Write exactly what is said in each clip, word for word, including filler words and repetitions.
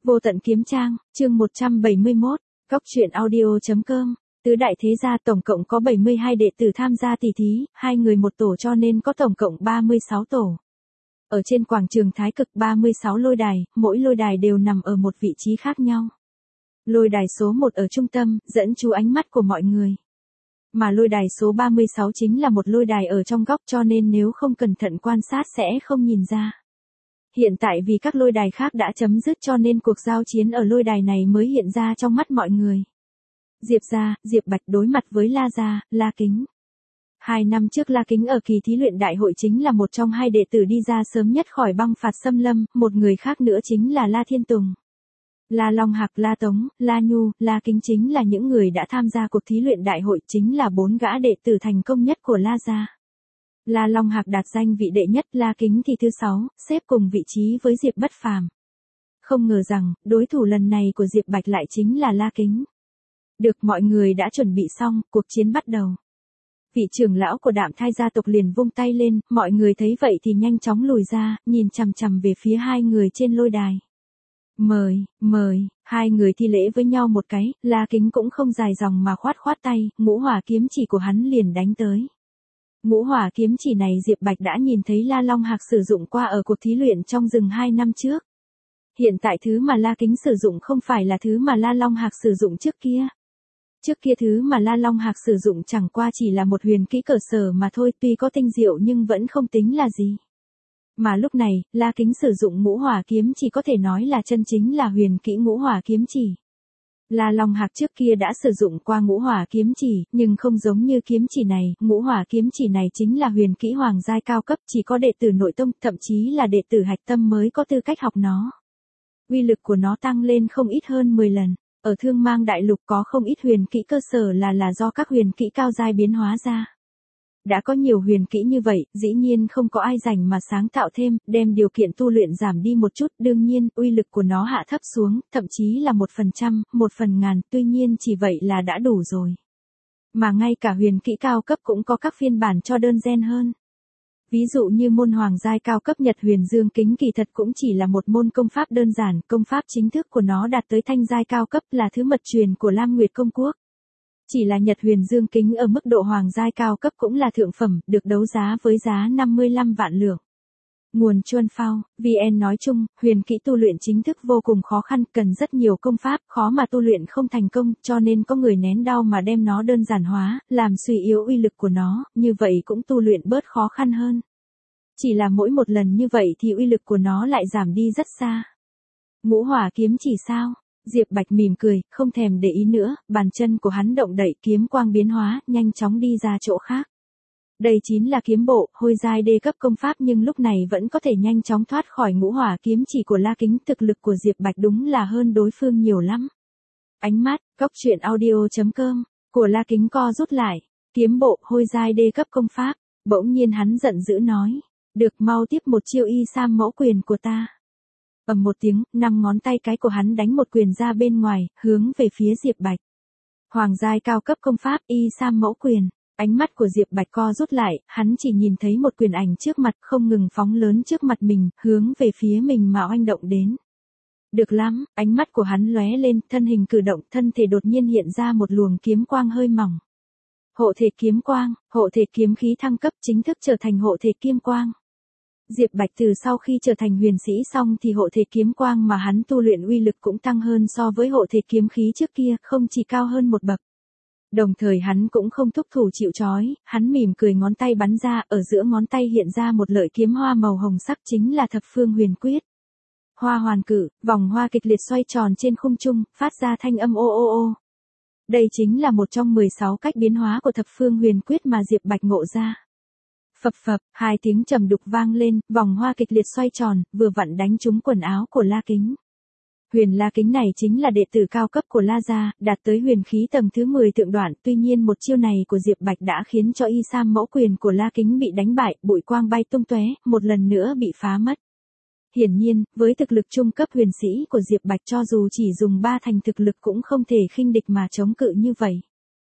Vô tận kiếm trang, chương một trăm bảy mươi mốt, Cóc truyện audio.com. Tứ đại thế gia tổng cộng có bảy mươi hai đệ tử tham gia tỷ thí, hai người một tổ cho nên có tổng cộng ba mươi sáu tổ. Ở trên quảng trường Thái Cực ba mươi sáu lôi đài, mỗi lôi đài đều nằm ở một vị trí khác nhau. Lôi đài số một ở trung tâm, dẫn chú ánh mắt của mọi người. Mà lôi đài số ba mươi sáu chính là một lôi đài ở trong góc cho nên nếu không cẩn thận quan sát sẽ không nhìn ra. Hiện tại vì các lôi đài khác đã chấm dứt cho nên cuộc giao chiến ở lôi đài này mới hiện ra trong mắt mọi người. Diệp gia, Diệp Bạch đối mặt với La gia, La Kính. Hai năm trước La Kính ở kỳ thí luyện đại hội chính là một trong hai đệ tử đi ra sớm nhất khỏi băng phạt xâm lâm, một người khác nữa chính là La Thiên Tùng. La Long Hạc, La Tống, La Nhu, La Kính chính là những người đã tham gia cuộc thí luyện đại hội, chính là bốn gã đệ tử thành công nhất của La gia. La Long Hạc đạt danh vị đệ nhất, La Kính thì thứ sáu, xếp cùng vị trí với Diệp Bất Phàm. Không ngờ rằng, đối thủ lần này của Diệp Bạch lại chính là La Kính. Được, mọi người đã chuẩn bị xong, cuộc chiến bắt đầu. Vị trưởng lão của Đạm Thai gia tộc liền vung tay lên, mọi người thấy vậy thì nhanh chóng lùi ra, nhìn chằm chằm về phía hai người trên lôi đài. Mời, mời, hai người thi lễ với nhau một cái, La Kính cũng không dài dòng mà khoát khoát tay, ngũ hỏa kiếm chỉ của hắn liền đánh tới. Ngũ hỏa kiếm chỉ này Diệp Bạch đã nhìn thấy La Long Hạc sử dụng qua ở cuộc thí luyện trong rừng hai năm trước. Hiện tại thứ mà La Kính sử dụng không phải là thứ mà La Long Hạc sử dụng trước kia. Trước kia thứ mà La Long Hạc sử dụng chẳng qua chỉ là một huyền kỹ cơ sở mà thôi, tuy có tinh diệu nhưng vẫn không tính là gì. Mà lúc này, La Kính sử dụng ngũ hỏa kiếm chỉ có thể nói là chân chính là huyền kỹ ngũ hỏa kiếm chỉ. La Long Hạc trước kia đã sử dụng qua ngũ hỏa kiếm chỉ, nhưng không giống như kiếm chỉ này, ngũ hỏa kiếm chỉ này chính là huyền kỹ hoàng giai cao cấp, chỉ có đệ tử nội tông, thậm chí là đệ tử hạch tâm mới có tư cách học nó. Uy lực của nó tăng lên không ít hơn mười lần. Ở Thương Mang Đại Lục có không ít huyền kỹ cơ sở là là do các huyền kỹ cao giai biến hóa ra. Đã có nhiều huyền kỹ như vậy, dĩ nhiên không có ai rảnh mà sáng tạo thêm, đem điều kiện tu luyện giảm đi một chút, đương nhiên, uy lực của nó hạ thấp xuống, thậm chí là một phần trăm, một phần ngàn, tuy nhiên chỉ vậy là đã đủ rồi. Mà ngay cả huyền kỹ cao cấp cũng có các phiên bản cho đơn gen hơn. Ví dụ như môn hoàng giai cao cấp Nhật Huyền Dương Kính kỳ thật cũng chỉ là một môn công pháp đơn giản, công pháp chính thức của nó đạt tới thanh giai cao cấp là thứ mật truyền của Lam Nguyệt Công Quốc. Chỉ là Nhật Huyền Dương Kính ở mức độ hoàng giai cao cấp cũng là thượng phẩm, được đấu giá với giá năm mươi lăm vạn lượng. Nguồn Chuân Phao, vê en nói chung, huyền kỹ tu luyện chính thức vô cùng khó khăn, cần rất nhiều công pháp, khó mà tu luyện không thành công, cho nên có người nén đau mà đem nó đơn giản hóa, làm suy yếu uy lực của nó, như vậy cũng tu luyện bớt khó khăn hơn. Chỉ là mỗi một lần như vậy thì uy lực của nó lại giảm đi rất xa. Ngũ hỏa kiếm chỉ sao? Diệp Bạch mỉm cười, không thèm để ý nữa, bàn chân của hắn động đậy, kiếm quang biến hóa, nhanh chóng đi ra chỗ khác. Đây chính là kiếm bộ, hôi giai đê cấp công pháp nhưng lúc này vẫn có thể nhanh chóng thoát khỏi ngũ hỏa kiếm chỉ của La Kính, thực lực của Diệp Bạch đúng là hơn đối phương nhiều lắm. Ánh mắt, Cóc truyện audio.com, của La Kính co rút lại, kiếm bộ, hôi giai đê cấp công pháp, bỗng nhiên hắn giận dữ nói, được mau tiếp một chiêu y sam mẫu quyền của ta. Ầm một tiếng, năm ngón tay cái của hắn đánh một quyền ra bên ngoài, hướng về phía Diệp Bạch. Hoàng giai cao cấp công pháp y sam mẫu quyền. Ánh mắt của Diệp Bạch co rút lại, hắn chỉ nhìn thấy một quyền ảnh trước mặt không ngừng phóng lớn trước mặt mình, hướng về phía mình mà oanh động đến. Được lắm, ánh mắt của hắn lóe lên, thân hình cử động, thân thể đột nhiên hiện ra một luồng kiếm quang hơi mỏng. Hộ thể kiếm quang, hộ thể kiếm khí thăng cấp chính thức trở thành hộ thể kiếm quang. Diệp Bạch từ sau khi trở thành huyền sĩ xong thì hộ thể kiếm quang mà hắn tu luyện uy lực cũng tăng hơn so với hộ thể kiếm khí trước kia, không chỉ cao hơn một bậc. Đồng thời hắn cũng không thúc thủ chịu trói, hắn mỉm cười ngón tay bắn ra, ở giữa ngón tay hiện ra một lợi kiếm hoa màu hồng sắc chính là Thập Phương Huyền Quyết. Hoa hoàn cử, vòng hoa kịch liệt xoay tròn trên khung trung, phát ra thanh âm ô ô ô. Đây chính là một trong mười sáu cách biến hóa của Thập Phương Huyền Quyết mà Diệp Bạch ngộ ra. Phập phập, hai tiếng trầm đục vang lên, vòng hoa kịch liệt xoay tròn, vừa vặn đánh trúng quần áo của La Kính. Huyền La Kính này chính là đệ tử cao cấp của La gia, đạt tới huyền khí tầng thứ mười thượng đoạn, tuy nhiên một chiêu này của Diệp Bạch đã khiến cho y sam mẫu quyền của La Kính bị đánh bại, bụi quang bay tung tóe, một lần nữa bị phá mất. Hiển nhiên, với thực lực trung cấp huyền sĩ của Diệp Bạch cho dù chỉ dùng ba thành thực lực cũng không thể khinh địch mà chống cự như vậy.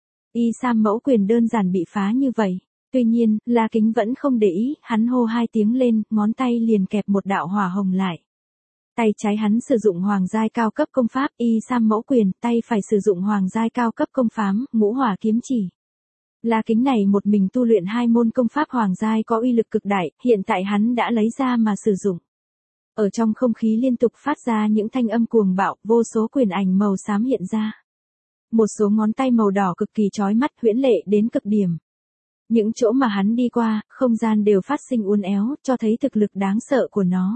Y sam mẫu quyền đơn giản bị phá như vậy. Tuy nhiên, La Kính vẫn không để ý, hắn hô hai tiếng lên, ngón tay liền kẹp một đạo hỏa hồng lại. Tay trái hắn sử dụng hoàng giai cao cấp công pháp y sam mẫu quyền, tay phải sử dụng hoàng giai cao cấp công phám, ngũ hỏa kiếm chỉ. La Kính này một mình tu luyện hai môn công pháp hoàng giai có uy lực cực đại, hiện tại hắn đã lấy ra mà sử dụng. Ở trong không khí liên tục phát ra những thanh âm cuồng bạo, vô số quyền ảnh màu xám hiện ra. Một số ngón tay màu đỏ cực kỳ chói mắt huyễn lệ đến cực điểm. Những chỗ mà hắn đi qua, không gian đều phát sinh uốn éo, cho thấy thực lực đáng sợ của nó.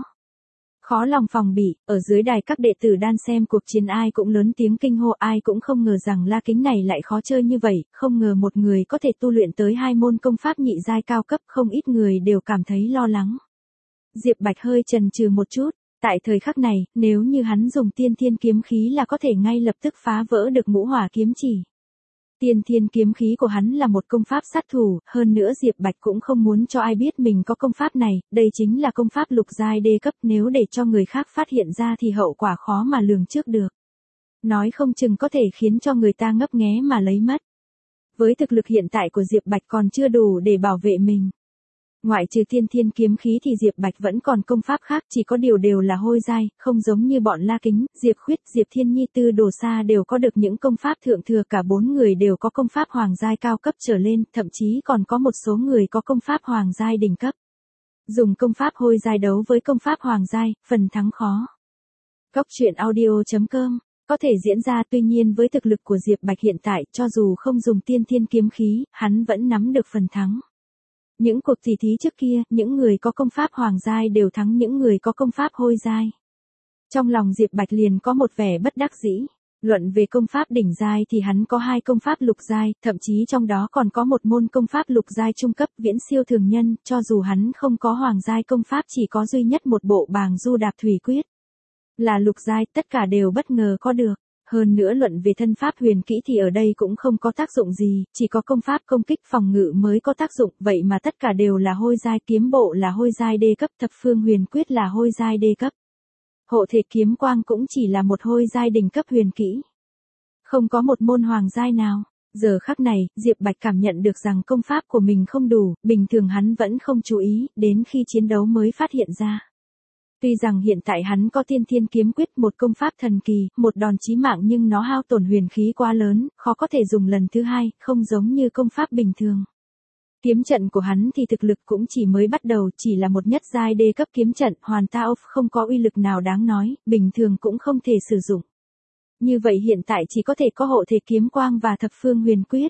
Khó lòng phòng bị, ở dưới đài các đệ tử đan xem cuộc chiến ai cũng lớn tiếng kinh hô, ai cũng không ngờ rằng La Kính này lại khó chơi như vậy, không ngờ một người có thể tu luyện tới hai môn công pháp nhị giai cao cấp, không ít người đều cảm thấy lo lắng. Diệp Bạch hơi chần chừ một chút, tại thời khắc này, nếu như hắn dùng tiên thiên kiếm khí là có thể ngay lập tức phá vỡ được ngũ hỏa kiếm chỉ. Tiên thiên kiếm khí của hắn là một công pháp sát thủ, hơn nữa Diệp Bạch cũng không muốn cho ai biết mình có công pháp này, đây chính là công pháp lục giai đê cấp, nếu để cho người khác phát hiện ra thì hậu quả khó mà lường trước được. Nói không chừng có thể khiến cho người ta ngấp nghé mà lấy mất. Với thực lực hiện tại của Diệp Bạch còn chưa đủ để bảo vệ mình. Ngoại trừ tiên thiên kiếm khí thì Diệp Bạch vẫn còn công pháp khác, chỉ có điều đều là hôi giai, không giống như bọn La Kính, Diệp Khuyết, Diệp Thiên Nhi Tư Đồ Sa đều có được những công pháp thượng thừa, cả bốn người đều có công pháp hoàng giai cao cấp trở lên, thậm chí còn có một số người có công pháp hoàng giai đỉnh cấp. Dùng công pháp hôi giai đấu với công pháp hoàng giai, phần thắng khó. Góc truyện audio chấm com có thể diễn ra, tuy nhiên với thực lực của Diệp Bạch hiện tại, cho dù không dùng tiên thiên kiếm khí, hắn vẫn nắm được phần thắng. Những cuộc tỷ thí trước kia, những người có công pháp hoàng giai đều thắng những người có công pháp hôi giai. Trong lòng Diệp Bạch liền có một vẻ bất đắc dĩ. Luận về công pháp đỉnh giai thì hắn có hai công pháp lục giai, thậm chí trong đó còn có một môn công pháp lục giai trung cấp viễn siêu thường nhân, cho dù hắn không có hoàng giai công pháp chỉ có duy nhất một bộ Bàng Du Đạp Thủy Quyết. Là lục giai, tất cả đều bất ngờ có được. Hơn nữa luận về thân pháp huyền kỹ thì ở đây cũng không có tác dụng gì, chỉ có công pháp công kích phòng ngự mới có tác dụng, vậy mà tất cả đều là hôi giai, kiếm bộ là hôi giai đê cấp, thập phương huyền quyết là hôi giai đê cấp. Hộ thể kiếm quang cũng chỉ là một hôi giai đỉnh cấp huyền kỹ. Không có một môn hoàng giai nào. Giờ khắc này, Diệp Bạch cảm nhận được rằng công pháp của mình không đủ, bình thường hắn vẫn không chú ý, đến khi chiến đấu mới phát hiện ra. Tuy rằng hiện tại hắn có tiên thiên kiếm quyết, một công pháp thần kỳ, một đòn chí mạng, nhưng nó hao tổn huyền khí quá lớn, khó có thể dùng lần thứ hai, không giống như công pháp bình thường. Kiếm trận của hắn thì thực lực cũng chỉ mới bắt đầu, chỉ là một nhất giai đê cấp kiếm trận, hoàn tao không có uy lực nào đáng nói, bình thường cũng không thể sử dụng. Như vậy hiện tại chỉ có thể có hộ thể kiếm quang và thập phương huyền quyết.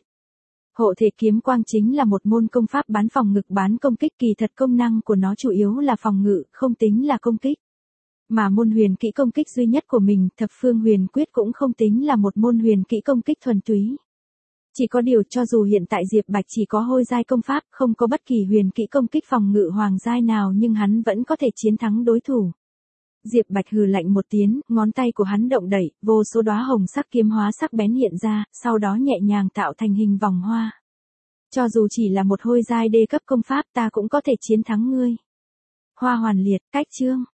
Hộ thể kiếm quang chính là một môn công pháp bán phòng ngự bán công kích, kỳ thật công năng của nó chủ yếu là phòng ngự, không tính là công kích. Mà môn huyền kỹ công kích duy nhất của mình, thập phương huyền quyết cũng không tính là một môn huyền kỹ công kích thuần túy. Chỉ có điều cho dù hiện tại Diệp Bạch chỉ có hôi giai công pháp, không có bất kỳ huyền kỹ công kích phòng ngự hoàng giai nào, nhưng hắn vẫn có thể chiến thắng đối thủ. Diệp Bạch hừ lạnh một tiếng, ngón tay của hắn động đẩy, vô số đóa hồng sắc kiếm hóa sắc bén hiện ra, sau đó nhẹ nhàng tạo thành hình vòng hoa. Cho dù chỉ là một hôi giai đê cấp công pháp, ta cũng có thể chiến thắng ngươi. Hoa hoàn liệt, cách chương.